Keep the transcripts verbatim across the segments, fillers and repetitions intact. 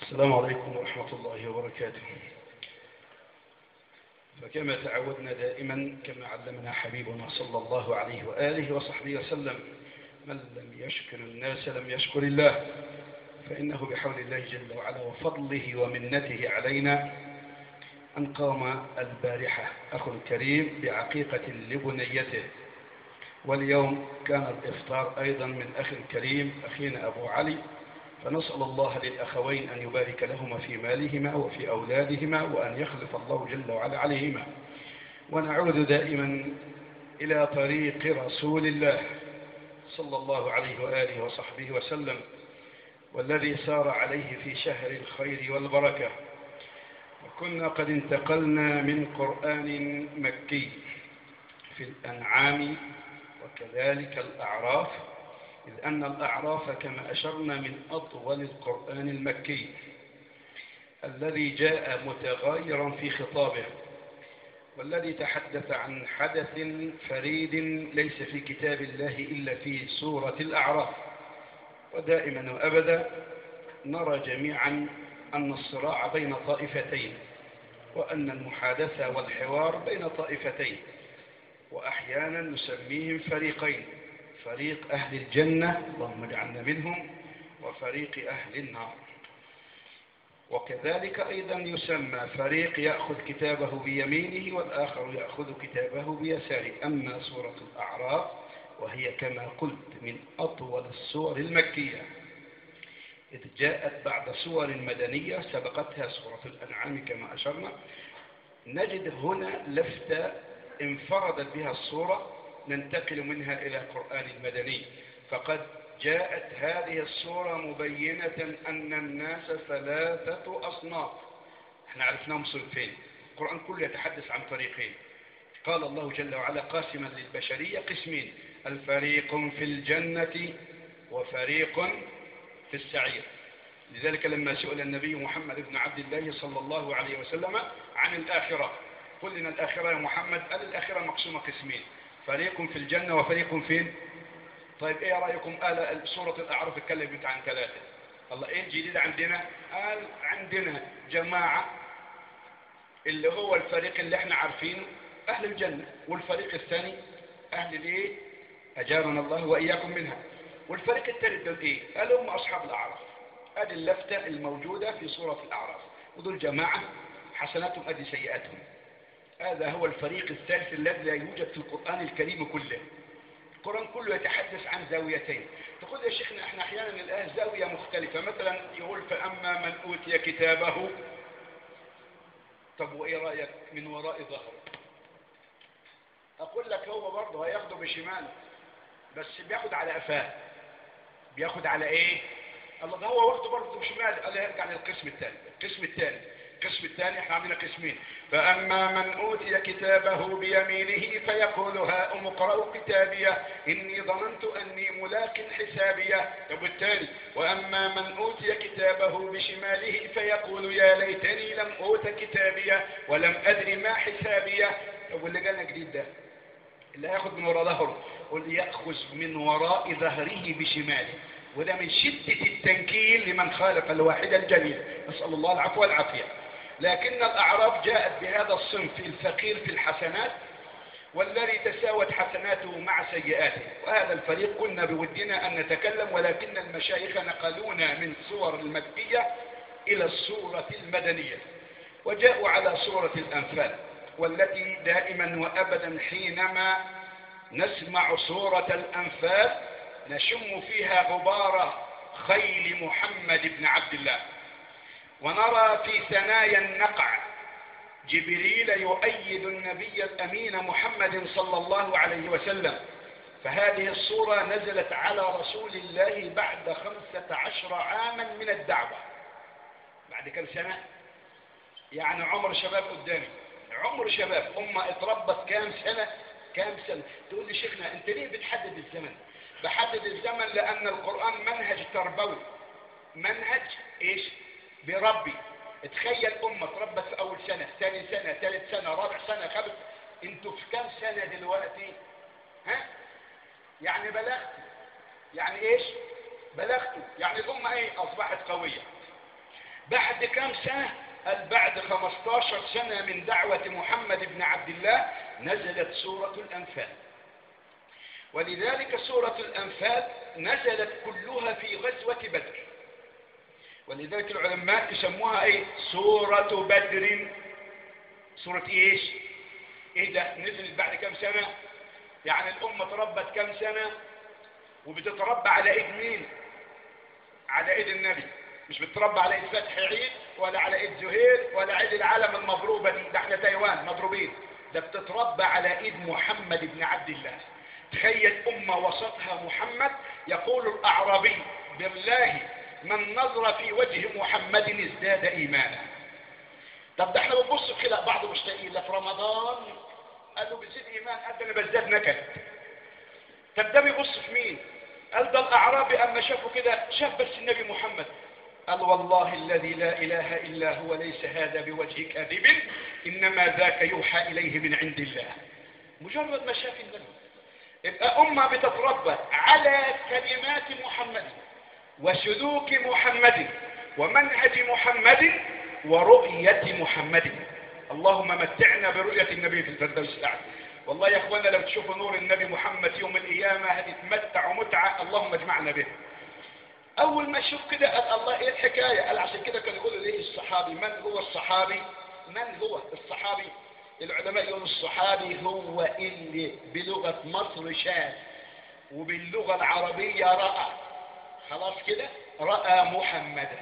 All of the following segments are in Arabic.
السلام عليكم ورحمة الله وبركاته. فكما تعودنا دائما كما علمنا حبيبنا صلى الله عليه وآله وصحبه وسلم: من لم يشكر الناس لم يشكر الله. فإنه بحول الله جل وعلا وفضله ومنته علينا أن قام البارحة أخو الكريم بعقيقة لبنيته، واليوم كان الإفطار أيضا من أخي الكريم أخينا أبو علي، فنسأل الله للأخوين أن يبارك لهما في مالهما وفي أولادهما وأن يخلف الله جل وعلا عليهما. ونعود دائما إلى طريق رسول الله صلى الله عليه وآله وصحبه وسلم، والذي سار عليه في شهر الخير والبركة. وكنا قد انتقلنا من قرآن مكي في الأنعام وكذلك الأعراف، إذ أن الأعراف كما أشرنا من أطول القرآن المكي الذي جاء متغايرا في خطابه، والذي تحدث عن حدث فريد ليس في كتاب الله إلا في سورة الأعراف. ودائما وأبدا نرى جميعا أن الصراع بين طائفتين، وأن المحادثة والحوار بين طائفتين، وأحيانا نسميهم فريقين: فريق أهل الجنة اللهم اجعلنا منهم، وفريق أهل النار. وكذلك أيضا يسمى فريق يأخذ كتابه بيمينه والآخر يأخذ كتابه بيساره. أما سورة الأعراف وهي كما قلت من أطول السور المكية، إذ جاءت بعد سور مدنية سبقتها سورة الأنعام كما أشرنا. نجد هنا لفتة انفردت بها السورة ننتقل منها إلى القرآن المدني، فقد جاءت هذه السورة مبينة أن الناس ثلاثة أصناف. احنا عرفناهم صنفين، القرآن كله يتحدث عن فريقين. قال الله جل وعلا قاسما للبشرية قسمين: الفريق في الجنة وفريق في السعير. لذلك لما سئل النبي محمد بن عبد الله صلى الله عليه وسلم عن الآخرة: قل لنا الآخرة يا محمد. قال الآخرة مقسومة قسمين: فريق في الجنة وفريق فين؟ طيب ايه رأيكم؟ قال سورة الأعراف اتكلمت عن ثلاثة. الله ايه الجديد عندنا؟ قال عندنا جماعة اللي هو الفريق اللي احنا عارفينه أهل الجنة، والفريق الثاني أهل الايه؟ أجارنا الله وإياكم منها. والفريق الثالث دول ايه؟ قال هم أصحاب الأعراف. ادي اللفتة الموجودة في سورة الأعراف، ودول جماعة حسناتهم ادي سيئاتهم. هذا هو الفريق الثالث الذي لا يوجد في القرآن الكريم كله. القرآن كله يتحدث عن زاويتين. تقول يا شيخنا احنا احيانا الآن زاوية مختلفة، مثلا يقول فأما من أوتي كتابه. طب وإيه رأيك من وراء ظهره؟ أقول لك هو برضه هياخده بشماله، بس بياخد على قفاه. بياخد على إيه؟ الله ده هو واخده برضه بشماله. قال يرجع للقسم الثاني. القسم الثاني القسم الثاني احنا عندنا قسمين: فأما من أوتي كتابه بيمينه فيقول هاؤم اقرءوا كتابيه إني ظننت أني ملاق حسابيه. طب الثاني: وأما من أوتي كتابه بشماله فيقول يا ليتني لم أوت كتابيه ولم أدري ما حسابيه. طب واللي جانا جديد ده اللي هياخد من وراء ظهره، واللي يأخذ من وراء ظهره بشماله، وده من شدة التنكيل لمن خالق الواحد الجليل، نسأل الله العفو والعافية. لكن الأعراف جاءت بهذا الصنف الفقير في الحسنات، والذي تساوت حسناته مع سيئاته. وهذا الفريق كنا بودنا أن نتكلم، ولكن المشايخ نقلونا من الصور المكية إلى الصورة المدنية، وجاءوا على صورة الأنفال، والتي دائما وأبدا حينما نسمع صورة الأنفال نشم فيها غبار خيل محمد بن عبد الله، ونرى في ثنايا النقع جبريل يؤيد النبي الأمين محمد صلى الله عليه وسلم. فهذه الصورة نزلت على رسول الله بعد خمسة عشر عاما من الدعوة. بعد كم سنة؟ يعني عمر شباب قدامي، عمر شباب. أمة اتربت كام سنة؟ كام سنة؟ تقول لي شيخنا انت ليه بتحدد الزمن؟ بحدد الزمن لأن القرآن منهج تربوي، منهج ايش؟ بربي. تخيل أمة تربت في أول سنة، ثاني سنة، ثالث سنة، رابع سنة، خمس. انتوا في كام سنة دلوقتي؟ ها؟ يعني بلغتوا. يعني ايش؟ بلغتوا. يعني الأمة ايه؟ أصبحت قوية. بعد كام سنة؟ قال بعد خمستاشر سنة من دعوة محمد بن عبد الله نزلت سورة الأنفال. ولذلك سورة الأنفال نزلت كلها في غزوة بدر، ولذلك العلماء يسموها ايه؟ سورة بدر. سورة ايش؟ ايه ده؟ نزلت بعد كام سنة؟ يعني الأمة تربت كام سنة؟ وبتتربى على ايد مين؟ على ايد النبي، مش بتتربى على ايد فتح عيد ولا على ايد زهير ولا عيد العالم المضروبة دي، ده احنا تايوان مضروبين. ده بتتربى على ايد محمد بن عبد الله. تخيل أمة وسطها محمد. يقول الأعرابي بالله من نظر في وجه محمد ازداد إيمانا. طب ده احنا بنبص في خلق بعض مشتاقين له في رمضان، قال له بزيد إيمان، قال ده أنا بزداد نكد. طب ده بيبص في مين؟ قال ده الأعرابي أما شافه كده شاف بس النبي محمد، قال والله الذي لا إله إلا هو ليس هذا بوجه كاذب، إنما ذاك يوحى إليه من عند الله. مجرد ما شاف النبي. يبقى أمة بتتربى على كلمات محمد وسلوك محمد ومنهج محمد ورؤية محمد. اللهم متعنا برؤية النبي في الفردوس الأعلى. والله يا اخوانا لو تشوفوا نور النبي محمد يوم القيامة هتتمتعوا متعة، اللهم اجمعنا به. اول ما اشوف كده قال الله ايه الحكاية؟ قال عشان كده كانوا يقولوا ليه الصحابي. من هو الصحابي؟ من هو الصحابي؟ العلماء يقولوا الصحابي هو اللي بلغة مصر شاف وباللغة العربية رأى. خلاص كده رأى محمدا.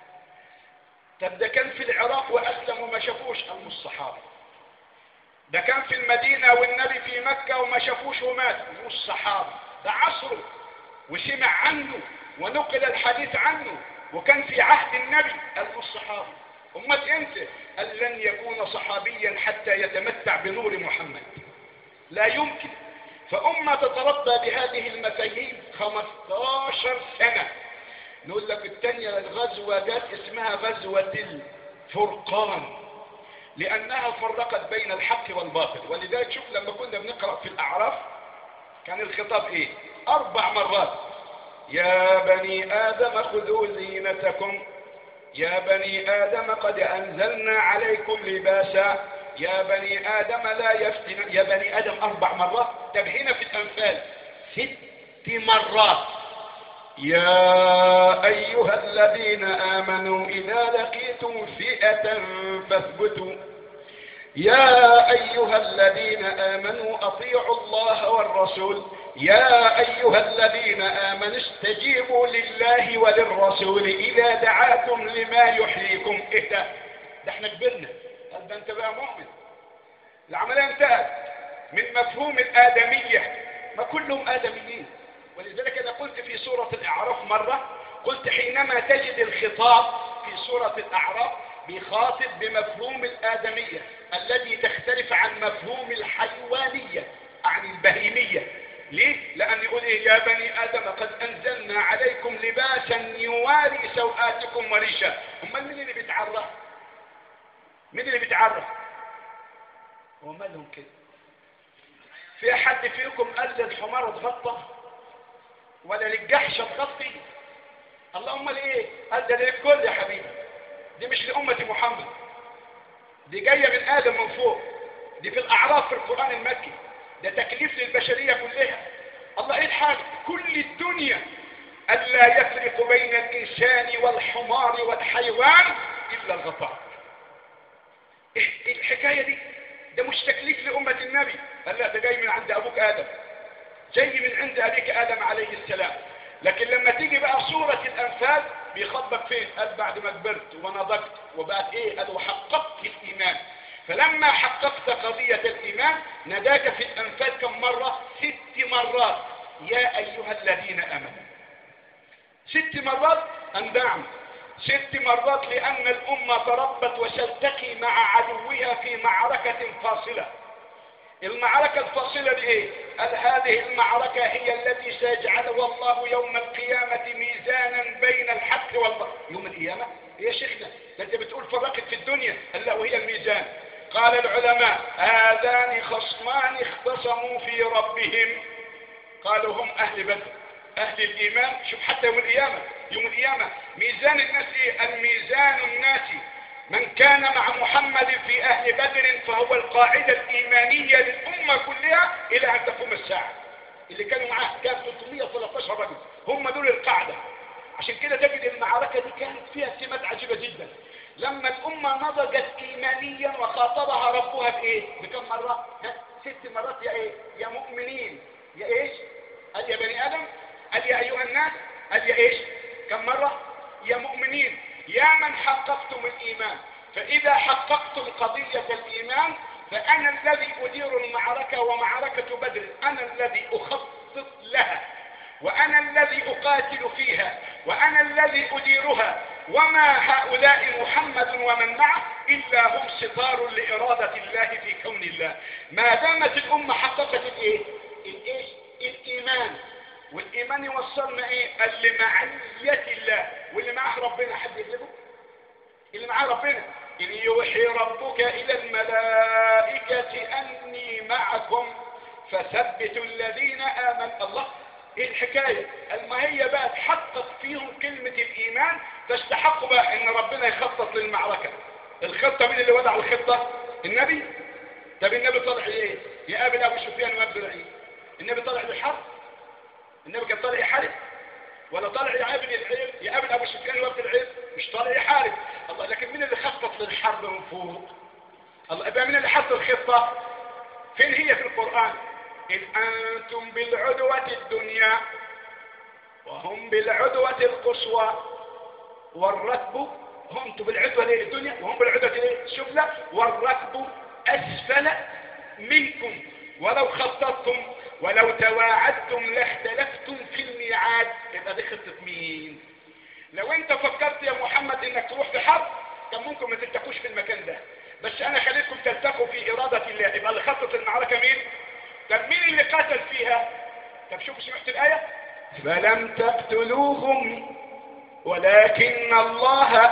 طب ده كان في العراق واسلم وما شافوش، قالوا الصحابي. ده كان في المدينة والنبي في مكة وما شافوش ومات، قالوا الصحابي. ده عصره وسمع عنه ونقل الحديث عنه وكان في عهد النبي، قالوا الصحابي. امال انت؟ قال لن يكون صحابيا حتى يتمتع بنور محمد، لا يمكن. فأمة تتربى بهذه المفاهيم خمستاشر سنة. نقول لك الثانية الغزوة جات اسمها غزوة الفرقان، لأنها فرقت بين الحق والباطل. ولذلك شوف لما كنا بنقرأ في الأعراف كان الخطاب ايه؟ أربع مرات: يا بني آدم خذوا زينتكم، يا بني آدم قد أنزلنا عليكم لباسا، يا بني آدم لا يفتن، يا بني آدم أربع مرات. طب هنا في الأنفال ست مرات: يا أيها الذين آمنوا إذا لقيتم فئة فاثبتوا، يا أيها الذين آمنوا أطيعوا الله والرسول، يا أيها الذين آمنوا استجيبوا لله وللرسول إذا دعاكم لما يحييكم. إيه ده؟ ده احنا كبرنا. قال ده انت بقى مؤمن. العملية انتهت من مفهوم الآدمية، ما كلهم آدميين. ولذلك أنا قلت في سورة الأعراف مرة، قلت حينما تجد الخطاب في سورة الأعراف بيخاطب بمفهوم الآدمية الذي تختلف عن مفهوم الحيوانية عن البهيمية. ليه؟ لأن يقول إيه؟ يا بني آدم قد أنزلنا عليكم لباسا يواري سوآتكم وريشا. أمال مين اللي بيتعرف؟ مين اللي بيتعرف؟ ومالهم كده؟ في أحد فيكم قال للحمار اتغطى ولا للجحشة تغطي؟ اللهم ليه؟ قال ده للكل يا حبيبي، دي مش لأمة محمد، دي جاية من آدم من فوق، دي في الأعراف في القرآن المكي، ده تكليف للبشرية كلها. الله ايه الحال؟ كل الدنيا ألا يفرق بين الإنسان والحمار والحيوان إلا الغطاء. ايه الحكاية دي؟ ده مش تكليف لأمة النبي، قال لا ده جاي من عند أبوك آدم، جاي من عند أبيك آدم عليه السلام. لكن لما تيجي بقى سورة الأنفال بيخبك فين؟ قال بعد ما كبرت ونضجت وبعد ايه؟ قال وحققت الإيمان. فلما حققت قضية الإيمان نداك في الأنفال كم مرة؟ ست مرات: يا أيها الذين آمنوا. ست مرات أندعم، ست مرات لأن الأمة تربت وتلتقي مع عدوها في معركة فاصلة. المعركة الفاصلة دي ايه؟ قال هذه المعركة هي التي سيجعلها الله يوم القيامة ميزانا بين الحق والباطل. يوم القيامة؟ يا شيخنا ده انت بتقول فرقت في الدنيا. قال لا وهي الميزان. قال العلماء هذان خصمان اختصموا في ربهم، قالوا هم أهل بدر. اهل الايمان. شوف حتى يوم القيامة، يوم القيامة ميزان الناس ايه؟ الميزان الناسي من كان مع محمد في اهل بدر فهو القاعدة الايمانية للامة كلها الى ان تقوم الساعة. اللي كانوا معاه كان ثلاثمائة وثلاثة عشر رجل، هم دول القاعدة. عشان كده تجد المعركة دي كانت فيها سمات عجيبة جدا. لما الامة نضجت ايمانيا وخاطبها ربها بايه؟ بكم مرة؟ ها؟ ست مرات. يا ايه؟ يا مؤمنين، يا ايش؟ قال يا بني ادم، قال يا ايها الناس، قال يا ايش؟ كم مرة؟ يا مؤمنين، يا من حققتم الايمان. فاذا حققتم قضية الايمان فانا الذي ادير المعركة، ومعركة بدر انا الذي اخطط لها، وانا الذي اقاتل فيها، وانا الذي اديرها، وما هؤلاء محمد ومن معه الا هم ستار لارادة الله في كون الله. ما دامت الامة حققت الايه؟ الايش؟ الايمان. والايمان يوصلنا ايه؟ اللي معية الله، واللي معه ربنا حد يغلبه؟ اللي معاه ربنا. إن يوحي ربك إلى الملائكة أني معكم فثبتوا الذين آمنوا. الله، ايه الحكاية؟ الما هي بقى تحقق فيهم كلمة الإيمان تستحق بقى إن ربنا يخطط للمعركة. الخطة مين اللي وضع الخطة؟ النبي. طب النبي طلع ايه؟ يقابل أبو سفيان ويقابل عيد. النبي طلع للحرب؟ النبي كان طالع يحارب؟ ولا طالع يقابل العيد يقابل أبو سفيان ويقابل العيد؟ مش طالع يحارب. الله، لكن مين اللي خطط للحرب من فوق؟ الله، يبقى مين اللي حط الخطة؟ فين هي في القرآن؟ إذ أنتم بالعدوة الدنيا وهم بالعدوة القصوى والركب. هم بالعدوة الدنيا وهم بالعدوة السفلى والركب أسفل منكم ولو خططتم ولو تواعدتم لاختلفتم في الميعاد. يبقى دي خطة مين؟ لو انت فكرت يا محمد انك تروح في حرب كان ممكن ما تلتقوش في المكان ده، بس انا خليتكم تلتقوا في ارادة الله. يبقى اللي خطط المعركة مين؟ طب مين اللي قاتل فيها؟ طب شوفوا سمعت الآية؟ فلم تقتلوهم ولكن الله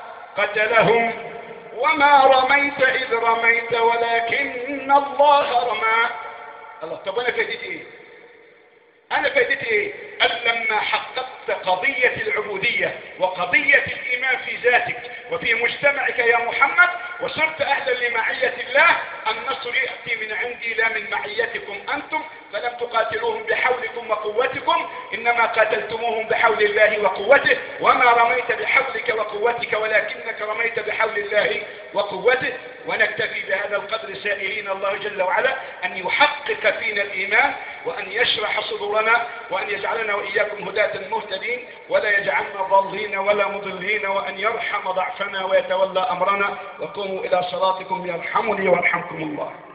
قتلهم وما رميت إذ رميت ولكن الله رمى. الله، طب انا فايدتي ايه؟ انا فايدتي ايه؟ قال لما حققت قضية العبودية وقضية الايمان في ذاتك وفي مجتمعك يا محمد وصرت اهلا لمعية الله، النصر يأتي من عندي لا من معيتكم انتم. فلم تقاتلوهم بحولكم وقوتكم انما قاتلتموهم بحول الله وقوته. وما رميت بحولك وقوتك ولكنك رميت بحول الله وقوته. ونكتفي بهذا القدر سائلين الله جل وعلا ان يحقق فينا الايمان وان يشرح صدورنا وان يجعلنا واياكم هداة مهتدين ولا يجعلنا ضالين ولا مضلين، وان يرحم ضعفنا ويتولى امرنا. وقوموا الى صلاتكم يرحمني ويرحمكم الله.